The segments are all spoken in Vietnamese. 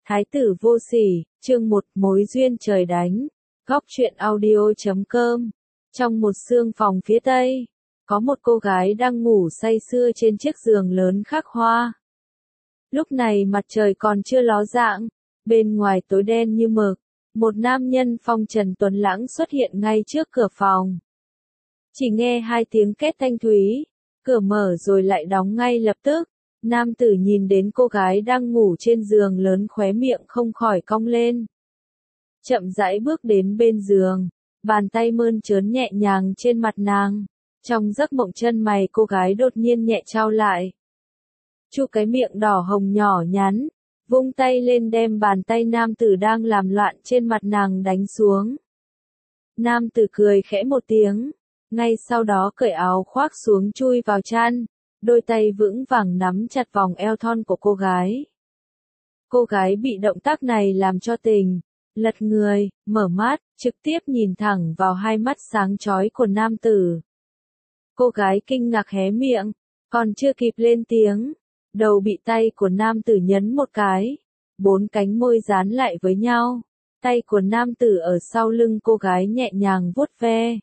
Thái tử vô sỉ, chương 1, mối duyên trời đánh. Góc truyện audio.com. Trong một sương phòng phía tây, có một cô gái đang ngủ say sưa trên chiếc giường lớn khắc hoa. Lúc này mặt trời còn chưa ló dạng, bên ngoài tối đen như mực, một nam nhân phong trần tuấn lãng xuất hiện ngay trước cửa phòng. Chỉ nghe hai tiếng két thanh thúy, cửa mở rồi lại đóng ngay lập tức. Nam tử nhìn đến cô gái đang ngủ trên giường lớn khóe miệng không khỏi cong lên. Chậm rãi bước đến bên giường, bàn tay mơn trớn nhẹ nhàng trên mặt nàng. Trong giấc mộng chân mày cô gái đột nhiên nhẹ chau lại. Chu cái miệng đỏ hồng nhỏ nhắn, vung tay lên đem bàn tay nam tử đang làm loạn trên mặt nàng đánh xuống. Nam tử cười khẽ một tiếng, ngay sau đó cởi áo khoác xuống chui vào chăn. Đôi tay vững vàng nắm chặt vòng eo thon của cô gái. Cô gái bị động tác này làm cho tỉnh, lật người, mở mắt, trực tiếp nhìn thẳng vào hai mắt sáng chói của nam tử. Cô gái kinh ngạc hé miệng, còn chưa kịp lên tiếng, đầu bị tay của nam tử nhấn một cái, bốn cánh môi dán lại với nhau, tay của nam tử ở sau lưng cô gái nhẹ nhàng vuốt ve.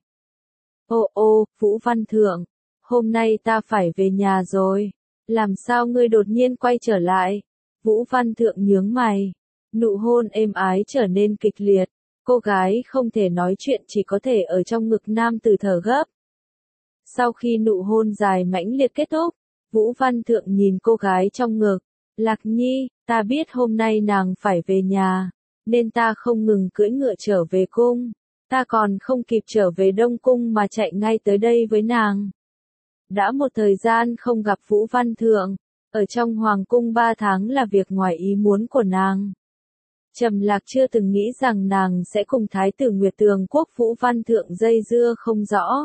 Ô, Vũ Văn Thượng. Hôm nay ta phải về nhà rồi. Làm sao ngươi đột nhiên quay trở lại? Vũ Văn Thượng nhướng mày. Nụ hôn êm ái trở nên kịch liệt. Cô gái không thể nói chuyện, chỉ có thể ở trong ngực nam tử thở gấp. Sau khi nụ hôn dài mãnh liệt kết thúc, Vũ Văn Thượng nhìn cô gái trong ngực. Lạc Nhi, ta biết hôm nay nàng phải về nhà, nên ta không ngừng cưỡi ngựa trở về cung. Ta còn không kịp trở về Đông Cung mà chạy ngay tới đây với nàng. Đã một thời gian không gặp Vũ Văn Thượng, ở trong Hoàng cung 3 tháng là việc ngoài ý muốn của nàng. Trầm Lạc chưa từng nghĩ rằng nàng sẽ cùng Thái tử Nguyệt Tường Quốc Vũ Văn Thượng dây dưa không rõ.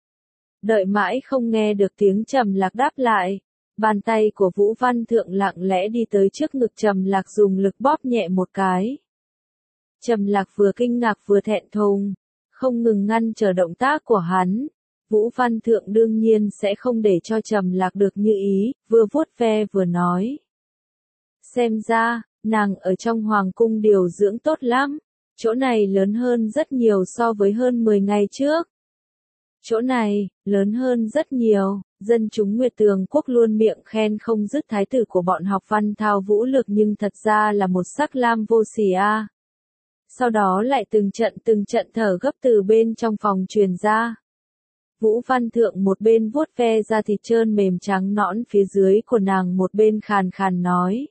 Đợi mãi không nghe được tiếng Trầm Lạc đáp lại, bàn tay của Vũ Văn Thượng lặng lẽ đi tới trước ngực Trầm Lạc dùng lực bóp nhẹ một cái. Trầm Lạc vừa kinh ngạc vừa thẹn thùng, không ngừng ngăn trở động tác của hắn. Vũ Văn Thượng đương nhiên sẽ không để cho Trầm Lạc được như ý, vừa vuốt ve vừa nói. Xem ra, nàng ở trong Hoàng cung điều dưỡng tốt lắm, chỗ này lớn hơn rất nhiều so với hơn 10 ngày trước. Chỗ này, lớn hơn rất nhiều, dân chúng Nguyệt Tường Quốc luôn miệng khen không dứt thái tử của bọn học văn thao vũ lực nhưng thật ra là một sắc lam vô sỉ a. Sau đó lại từng trận thở gấp từ bên trong phòng truyền ra. Vũ Văn Thượng một bên vuốt ve da thịt trơn mềm trắng nõn phía dưới của nàng một bên khàn khàn nói.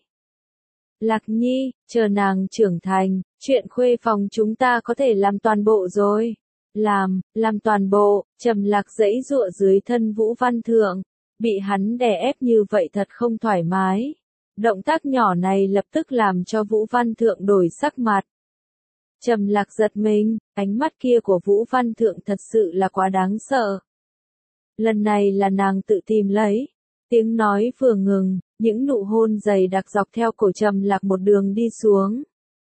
Lạc Nhi, chờ nàng trưởng thành, chuyện khuê phòng chúng ta có thể làm toàn bộ rồi. Làm toàn bộ, Trầm Lạc giãy giụa dưới thân Vũ Văn Thượng, bị hắn đè ép như vậy thật không thoải mái. Động tác nhỏ này lập tức làm cho Vũ Văn Thượng đổi sắc mặt. Trầm Lạc giật mình, ánh mắt kia của Vũ Văn Thượng thật sự là quá đáng sợ. Lần này là nàng tự tìm lấy. Tiếng nói vừa ngừng, những nụ hôn dày đặc dọc theo cổ Trầm Lạc một đường đi xuống.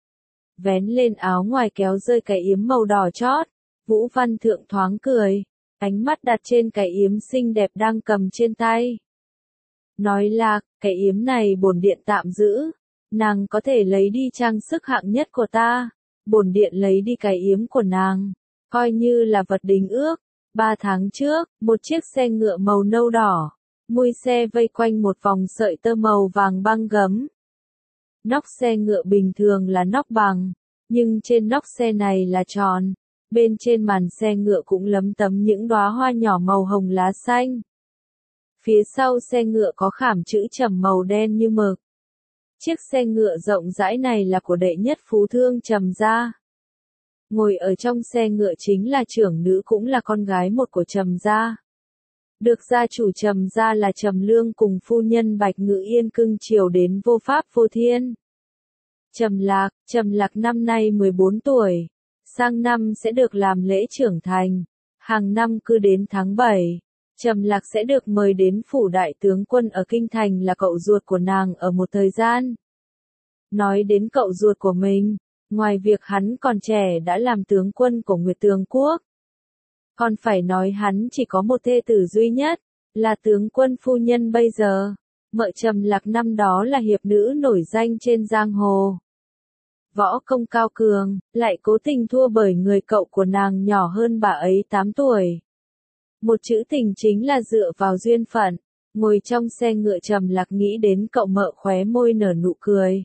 Vén lên áo ngoài kéo rơi cái yếm màu đỏ chót, Vũ Văn Thượng thoáng cười, ánh mắt đặt trên cái yếm xinh đẹp đang cầm trên tay. Nói Lạc, cái yếm này bổn điện tạm giữ, nàng có thể lấy đi trang sức hạng nhất của ta. Bổn điện lấy đi cái yếm của nàng, coi như là vật đính ước. 3 tháng trước, một chiếc xe ngựa màu nâu đỏ, mui xe vây quanh một vòng sợi tơ màu vàng băng gấm. Nóc xe ngựa bình thường là nóc bằng, nhưng trên nóc xe này là tròn, bên trên màn xe ngựa cũng lấm tấm những đóa hoa nhỏ màu hồng lá xanh. Phía sau xe ngựa có khảm chữ Trầm màu đen như mực. Chiếc xe ngựa rộng rãi này là của đệ nhất phú thương Trầm gia. Ngồi ở trong xe ngựa chính là trưởng nữ cũng là con gái một của Trầm gia. Được gia chủ Trầm gia là Trầm Lương cùng phu nhân Bạch Ngự Yên cưng chiều đến vô pháp vô thiên. Trầm Lạc năm nay 14 tuổi, sang năm sẽ được làm lễ trưởng thành. Hàng năm cứ đến tháng 7. Trầm Lạc sẽ được mời đến phủ đại tướng quân ở Kinh Thành là cậu ruột của nàng ở một thời gian. Nói đến cậu ruột của mình, ngoài việc hắn còn trẻ đã làm tướng quân của Nguyệt Tường Quốc, còn phải nói hắn chỉ có một thê tử duy nhất, là tướng quân phu nhân bây giờ. Mợ Trầm Lạc năm đó là hiệp nữ nổi danh trên giang hồ, võ công cao cường, lại cố tình thua bởi người cậu của nàng nhỏ hơn bà ấy 8 tuổi. Một chữ tình chính là dựa vào duyên phận. Ngồi trong xe ngựa Trầm Lạc nghĩ đến cậu mợ khóe môi nở nụ cười.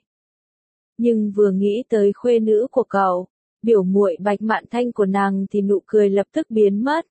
Nhưng vừa nghĩ tới khuê nữ của cậu, biểu muội Bạch Mạn Thanh của nàng thì nụ cười lập tức biến mất.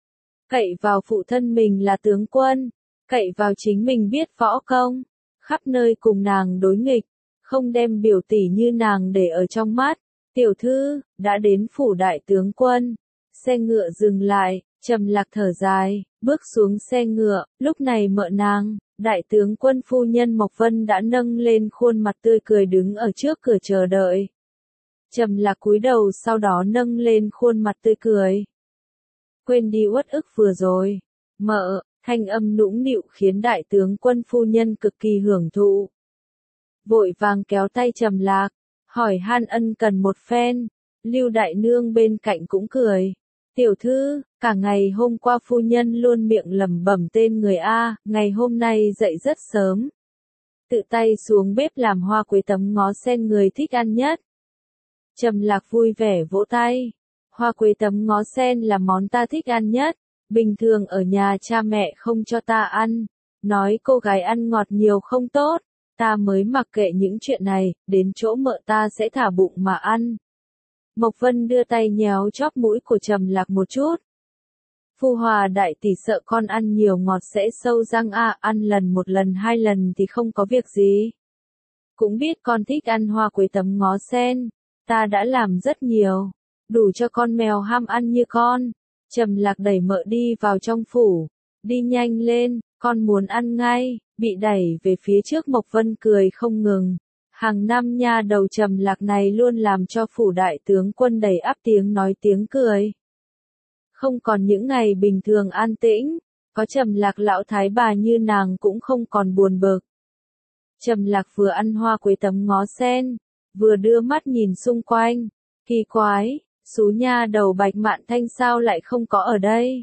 Cậy vào phụ thân mình là tướng quân, cậy vào chính mình biết võ công, khắp nơi cùng nàng đối nghịch, không đem biểu tỷ như nàng để ở trong mắt. Tiểu thư, đã đến phủ đại tướng quân. Xe ngựa dừng lại, Trầm Lạc thở dài, bước xuống xe ngựa, lúc này mợ nàng, đại tướng quân phu nhân Mộc Vân đã nâng lên khuôn mặt tươi cười đứng ở trước cửa chờ đợi. Trầm Lạc cúi đầu sau đó nâng lên khuôn mặt tươi cười. Quên đi uất ức vừa rồi. Mợ, thanh âm nũng nịu khiến đại tướng quân phu nhân cực kỳ hưởng thụ. Vội vàng kéo tay Trầm Lạc, hỏi han ân cần một phen. Lưu đại nương bên cạnh cũng cười. Tiểu thư, cả ngày hôm qua phu nhân luôn miệng lẩm bẩm tên người A, ngày hôm nay dậy rất sớm. Tự tay xuống bếp làm hoa quế tấm ngó sen người thích ăn nhất. Trầm Lạc vui vẻ vỗ tay. Hoa quế tấm ngó sen là món ta thích ăn nhất. Bình thường ở nhà cha mẹ không cho ta ăn. Nói cô gái ăn ngọt nhiều không tốt. Ta mới mặc kệ những chuyện này, đến chỗ mợ ta sẽ thả bụng mà ăn. Mộc Vân đưa tay nhéo chóp mũi của Trầm Lạc một chút. Phu Hòa đại tỷ sợ con ăn nhiều ngọt sẽ sâu răng a, ăn một lần 2 lần thì không có việc gì. Cũng biết con thích ăn hoa quế tấm ngó sen, ta đã làm rất nhiều, đủ cho con mèo ham ăn như con. Trầm Lạc đẩy mợ đi vào trong phủ, đi nhanh lên, con muốn ăn ngay, bị đẩy về phía trước Mộc Vân cười không ngừng. Hàng năm nha đầu Trầm Lạc này luôn làm cho phủ đại tướng quân đầy ắp tiếng nói tiếng cười. Không còn những ngày bình thường an tĩnh, có Trầm Lạc lão thái bà như nàng cũng không còn buồn bực. Trầm Lạc vừa ăn hoa quế tấm ngó sen, vừa đưa mắt nhìn xung quanh, kỳ quái, số nha đầu Bạch Mạn Thanh sao lại không có ở đây.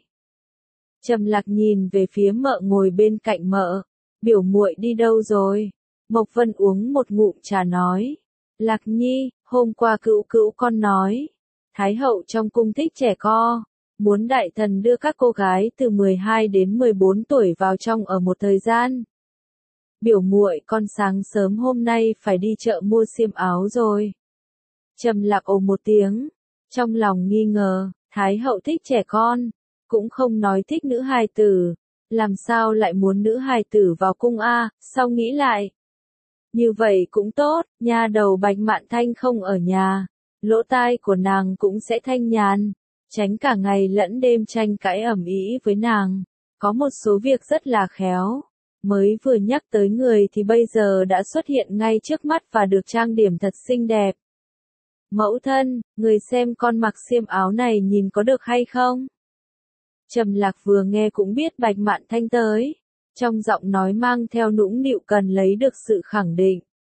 Trầm Lạc nhìn về phía mợ ngồi bên cạnh mợ, biểu muội đi đâu rồi? Mộc Vân uống một ngụm trà nói, Lạc Nhi, hôm qua cữu cữu con nói, Thái hậu trong cung thích trẻ co, muốn đại thần đưa các cô gái từ 12 đến 14 tuổi vào trong ở một thời gian. Biểu muội con sáng sớm hôm nay phải đi chợ mua xiêm áo rồi. Trầm Lạc ồ một tiếng, trong lòng nghi ngờ, Thái hậu thích trẻ con, cũng không nói thích nữ hài tử, làm sao lại muốn nữ hài tử vào cung a? Sau nghĩ lại, như vậy cũng tốt, nha đầu Bạch Mạn Thanh không ở nhà, lỗ tai của nàng cũng sẽ thanh nhàn, tránh cả ngày lẫn đêm tranh cãi ầm ĩ với nàng. Có một số việc rất là khéo, mới vừa nhắc tới người thì bây giờ đã xuất hiện ngay trước mắt và được trang điểm thật xinh đẹp. Mẫu thân, người xem con mặc xiêm áo này nhìn có được hay không? Trầm Lạc vừa nghe cũng biết Bạch Mạn Thanh tới, trong giọng nói mang theo nũng nịu cần lấy được sự khẳng định.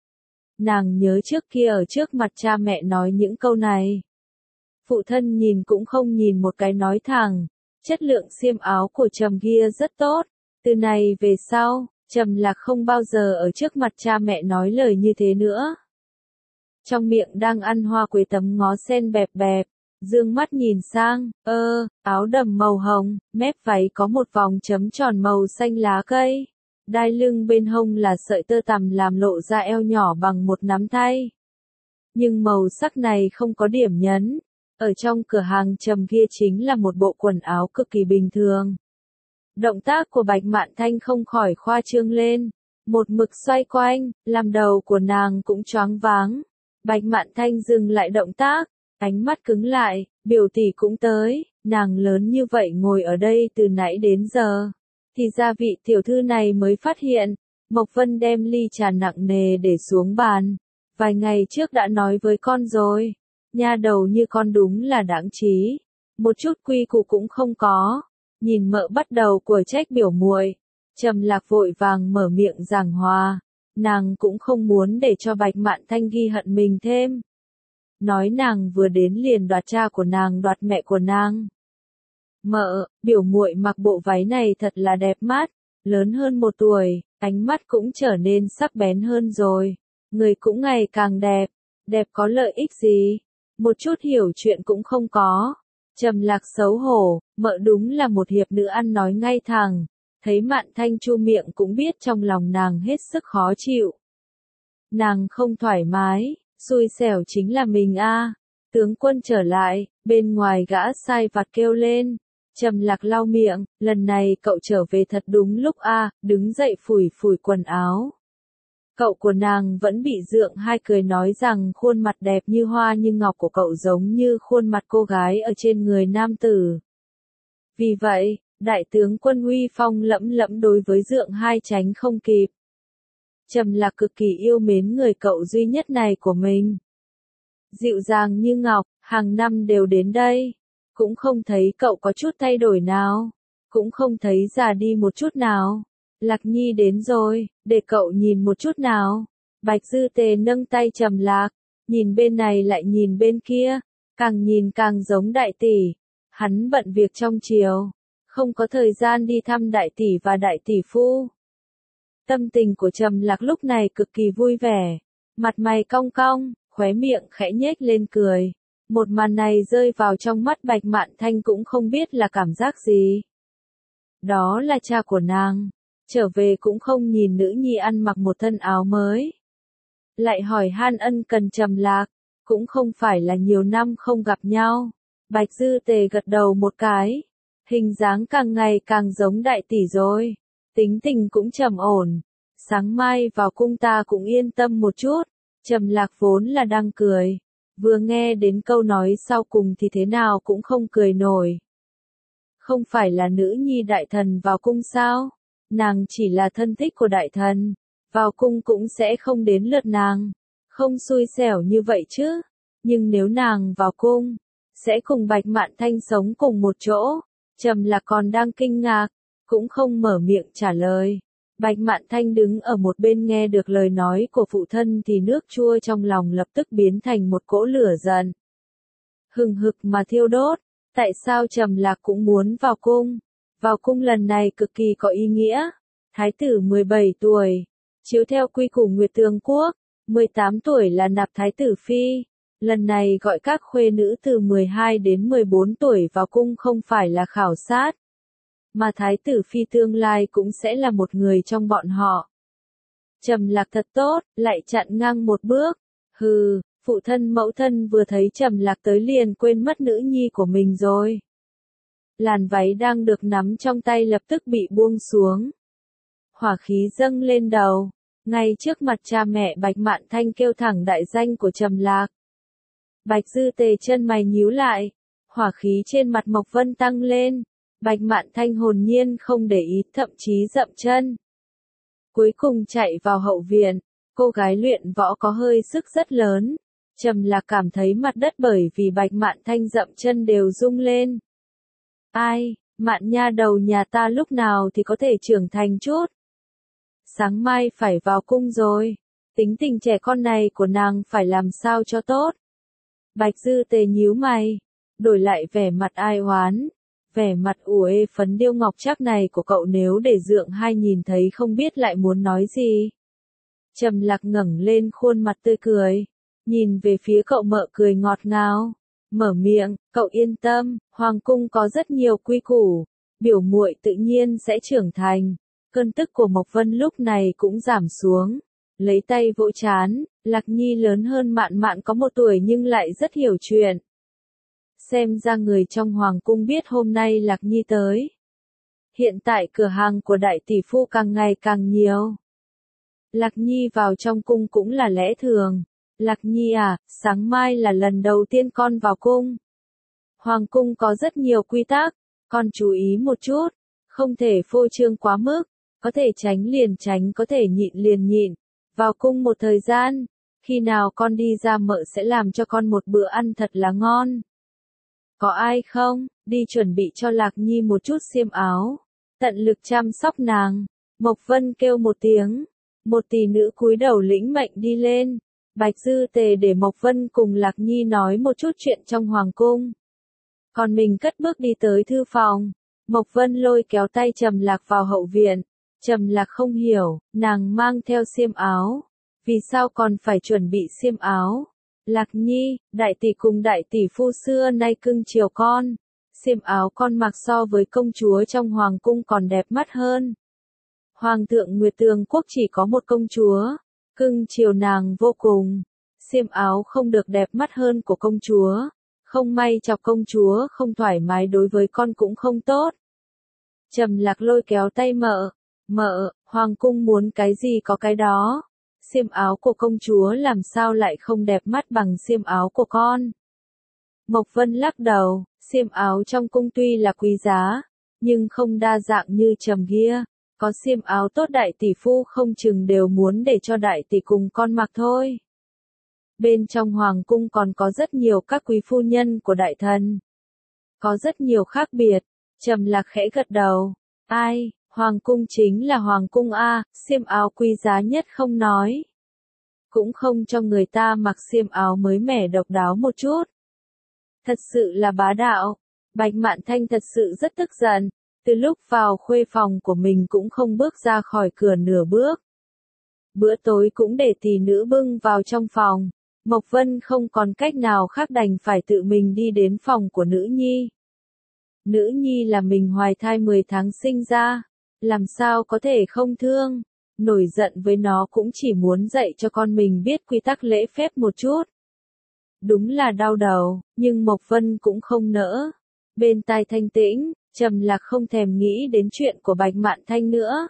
Nàng nhớ trước kia ở trước mặt cha mẹ nói những câu này. Phụ thân nhìn cũng không nhìn một cái nói thẳng, chất lượng xiêm áo của Trầm kia rất tốt, từ này về sau, Trầm Lạc không bao giờ ở trước mặt cha mẹ nói lời như thế nữa. Trong miệng đang ăn hoa quế tấm ngó sen bẹp bẹp, dương mắt nhìn sang, áo đầm màu hồng, mép váy có một vòng chấm tròn màu xanh lá cây. Đai lưng bên hông là sợi tơ tằm làm lộ ra eo nhỏ bằng một nắm tay. Nhưng màu sắc này không có điểm nhấn. Ở trong cửa hàng Trầm kia chính là một bộ quần áo cực kỳ bình thường. Động tác của Bạch Mạn Thanh không khỏi khoa trương lên. Một mực xoay quanh, làm đầu của nàng cũng choáng váng. Bạch Mạn Thanh dừng lại động tác, ánh mắt cứng lại, biểu tỷ cũng tới, nàng lớn như vậy ngồi ở đây từ nãy đến giờ. Thì ra vị tiểu thư này mới phát hiện, Mộc Vân đem ly trà nặng nề để xuống bàn. Vài ngày trước đã nói với con rồi, nha đầu như con đúng là đáng trí, một chút quy củ cũng không có. Nhìn mợ bắt đầu của trách biểu muội, Trầm Lạc vội vàng mở miệng giảng hòa, nàng cũng không muốn để cho Bạch Mạn Thanh ghi hận mình thêm. Nói nàng vừa đến liền đoạt cha của nàng đoạt mẹ của nàng. Mợ, biểu muội mặc bộ váy này thật là đẹp mắt, lớn hơn 1 tuổi, ánh mắt cũng trở nên sắc bén hơn rồi, người cũng ngày càng đẹp. Đẹp có lợi ích gì? Một chút hiểu chuyện cũng không có. Trầm Lạc xấu hổ, mợ đúng là một hiệp nữ ăn nói ngay thẳng. Thấy Mạn Thanh chu miệng cũng biết trong lòng nàng hết sức khó chịu. Nàng không thoải mái, xui xẻo chính là mình a. Tướng quân trở lại, bên ngoài gã sai vặt kêu lên. Trầm Lạc lau miệng, lần này cậu trở về thật đúng lúc a, đứng dậy phủi phủi quần áo. Cậu của nàng vẫn bị Dượng Hai cười nói rằng khuôn mặt đẹp như hoa như ngọc của cậu giống như khuôn mặt cô gái ở trên người nam tử. Vì vậy, đại tướng quân uy phong lẫm lẫm đối với Dượng Hai tránh không kịp. Trầm Lạc cực kỳ yêu mến người cậu duy nhất này của mình. Dịu dàng như ngọc, hàng năm đều đến đây. Cũng không thấy cậu có chút thay đổi nào. Cũng không thấy già đi một chút nào. Lạc Nhi đến rồi, để cậu nhìn một chút nào. Bạch Dư Tề nâng tay Trầm Lạc, nhìn bên này lại nhìn bên kia, càng nhìn càng giống đại tỷ. Hắn bận việc trong triều, không có thời gian đi thăm đại tỷ và đại tỷ phu. Tâm tình của Trầm Lạc lúc này cực kỳ vui vẻ, mặt mày cong cong, khóe miệng khẽ nhếch lên cười. Một màn này rơi vào trong mắt Bạch Mạn Thanh cũng không biết là cảm giác gì. Đó là cha của nàng, trở về cũng không nhìn nữ nhi ăn mặc một thân áo mới. Lại hỏi han ân cần Trầm Lạc, cũng không phải là nhiều năm không gặp nhau. Bạch Dư Tề gật đầu một cái, hình dáng càng ngày càng giống đại tỷ rồi, tính tình cũng trầm ổn. Sáng mai vào cung ta cũng yên tâm một chút. Trầm Lạc vốn là đang cười, vừa nghe đến câu nói sau cùng thì thế nào cũng không cười nổi. Không phải là nữ nhi đại thần vào cung sao? Nàng chỉ là thân thích của đại thần, vào cung cũng sẽ không đến lượt nàng. Không xui xẻo như vậy chứ. Nhưng nếu nàng vào cung, sẽ cùng Bạch Mạn Thanh sống cùng một chỗ. Trầm Lạc còn đang kinh ngạc, cũng không mở miệng trả lời. Bạch Mạn Thanh đứng ở một bên nghe được lời nói của phụ thân thì nước chua trong lòng lập tức biến thành một cỗ lửa giận. Hừng hực mà thiêu đốt, tại sao Trầm Lạc cũng muốn vào cung? Vào cung lần này cực kỳ có ý nghĩa. Thái tử 17 tuổi, chiếu theo quy củ Nguyệt Tường Quốc, 18 tuổi là nạp thái tử phi. Lần này gọi các khuê nữ từ 12 đến 14 tuổi vào cung không phải là khảo sát, mà thái tử phi tương lai cũng sẽ là một người trong bọn họ. Trầm Lạc thật tốt, lại chặn ngang một bước. Hừ, phụ thân mẫu thân vừa thấy Trầm Lạc tới liền quên mất nữ nhi của mình rồi. Làn váy đang được nắm trong tay lập tức bị buông xuống. Hỏa khí dâng lên đầu, ngay trước mặt cha mẹ Bạch Mạn Thanh kêu thẳng đại danh của Trầm Lạc. Bạch Dư Tề chân mày nhíu lại, hỏa khí trên mặt Mộc Vân tăng lên. Bạch Mạn Thanh hồn nhiên không để ý, thậm chí dậm chân. Cuối cùng chạy vào hậu viện, cô gái luyện võ có hơi sức rất lớn. Trầm Lạc cảm thấy mặt đất bởi vì Bạch Mạn Thanh dậm chân đều rung lên. Ai, Mạn nha đầu nhà ta lúc nào thì có thể trưởng thành chút. Sáng mai phải vào cung rồi, tính tình trẻ con này của nàng phải làm sao cho tốt. Bạch Dư Tề nhíu mày, đổi lại vẻ mặt ai oán. Vẻ mặt uể phấn điêu ngọc trác này của cậu nếu để Dượng Hai nhìn thấy không biết lại muốn nói gì. Trầm Lạc ngẩng lên khuôn mặt tươi cười, nhìn về phía cậu mợ cười ngọt ngào, mở miệng, cậu yên tâm, hoàng cung có rất nhiều quy củ, biểu muội tự nhiên sẽ trưởng thành. Cơn tức của Mộc Vân lúc này cũng giảm xuống, lấy tay vỗ trán, Lạc Nhi lớn hơn Mạn Mạn có 1 tuổi nhưng lại rất hiểu chuyện. Xem ra người trong hoàng cung biết hôm nay Lạc Nhi tới. Hiện tại cửa hàng của đại tỷ phu càng ngày càng nhiều. Lạc Nhi vào trong cung cũng là lẽ thường. Lạc Nhi à, sáng mai là lần đầu tiên con vào cung. Hoàng cung có rất nhiều quy tắc, con chú ý một chút, không thể phô trương quá mức, có thể tránh liền tránh, có thể nhịn liền nhịn. Vào cung một thời gian, khi nào con đi ra mợ sẽ làm cho con một bữa ăn thật là ngon. Có ai không, đi chuẩn bị cho Lạc Nhi một chút xiêm áo, tận lực chăm sóc nàng. Mộc Vân kêu một tiếng, một tỷ nữ cúi đầu lĩnh mệnh đi lên. Bạch Dư Tề để Mộc Vân cùng Lạc Nhi nói một chút chuyện trong hoàng cung. Còn mình cất bước đi tới thư phòng. Mộc Vân lôi kéo tay Trầm Lạc vào hậu viện. Trầm Lạc không hiểu, nàng mang theo xiêm áo, vì sao còn phải chuẩn bị xiêm áo? Lạc Nhi, đại tỷ cùng đại tỷ phu xưa nay cưng chiều con. Xiêm áo con mặc so với công chúa trong hoàng cung còn đẹp mắt hơn. Hoàng thượng Nguyệt Tường Quốc chỉ có một công chúa, cưng chiều nàng vô cùng. Xiêm áo không được đẹp mắt hơn của công chúa. Không may chọc công chúa không thoải mái đối với con cũng không tốt. Trầm Lạc lôi kéo tay mợ. Mợ, hoàng cung muốn cái gì có cái đó. Xiêm áo của công chúa làm sao lại không đẹp mắt bằng xiêm áo của con. Mộc Vân lắc đầu, xiêm áo trong cung tuy là quý giá, nhưng không đa dạng như Trầm kia. Có xiêm áo tốt đại tỷ phu không chừng đều muốn để cho đại tỷ cùng con mặc thôi. Bên trong hoàng cung còn có rất nhiều các quý phu nhân của đại thần. Có rất nhiều khác biệt. Trầm Lạc khẽ gật đầu. Ai, hoàng cung chính là hoàng cung a, xiêm áo quý giá nhất không nói. Cũng không cho người ta mặc xiêm áo mới mẻ độc đáo một chút. Thật sự là bá đạo. Bạch Mạn Thanh thật sự rất tức giận. Từ lúc vào khuê phòng của mình cũng không bước ra khỏi cửa nửa bước. Bữa tối cũng để tỷ nữ bưng vào trong phòng. Mộc Vân không còn cách nào khác đành phải tự mình đi đến phòng của nữ nhi. Nữ nhi là mình hoài thai 10 tháng sinh ra. Làm sao có thể không thương. Nổi giận với nó cũng chỉ muốn dạy cho con mình biết quy tắc lễ phép một chút. Đúng là đau đầu, nhưng Mộc Vân cũng không nỡ. Bên tai thanh tĩnh, Trầm Lạc không thèm nghĩ đến chuyện của Bạch Mạn Thanh nữa.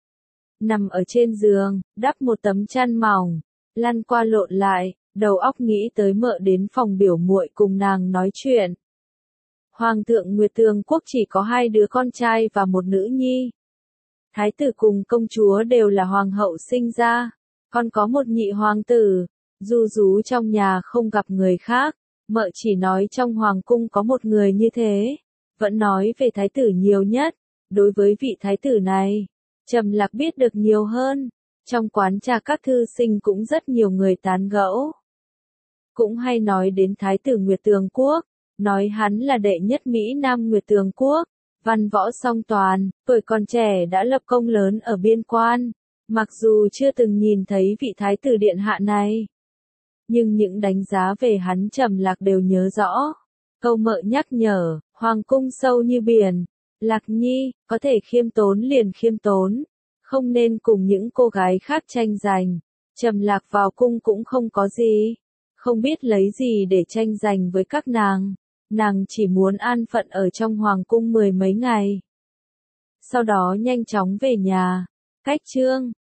Nằm ở trên giường, đắp một tấm chăn mỏng, lăn qua lộn lại, đầu óc nghĩ tới mợ đến phòng biểu muội cùng nàng nói chuyện. Hoàng thượng Nguyệt Tường Quốc chỉ có 2 đứa con trai và một nữ nhi. Thái tử cùng công chúa đều là hoàng hậu sinh ra, còn có một nhị hoàng tử. Du rú trong nhà không gặp người khác, mợ chỉ nói trong hoàng cung có một người như thế, vẫn nói về thái tử nhiều nhất. Đối với vị thái tử này, Trầm Lạc biết được nhiều hơn. Trong quán trà các thư sinh cũng rất nhiều người tán gẫu. Cũng hay nói đến thái tử Nguyệt Tường Quốc, nói hắn là đệ nhất Mỹ Nam Nguyệt Tường Quốc, văn võ song toàn, tuổi còn trẻ đã lập công lớn ở biên quan. Mặc dù chưa từng nhìn thấy vị thái tử điện hạ này, nhưng những đánh giá về hắn Trầm Lạc đều nhớ rõ. Câu mợ nhắc nhở, hoàng cung sâu như biển. Lạc Nhi, có thể khiêm tốn liền khiêm tốn. Không nên cùng những cô gái khác tranh giành. Trầm Lạc vào cung cũng không có gì. Không biết lấy gì để tranh giành với các nàng. Nàng chỉ muốn an phận ở trong hoàng cung 10 mấy ngày. Sau đó nhanh chóng về nhà. Cách chương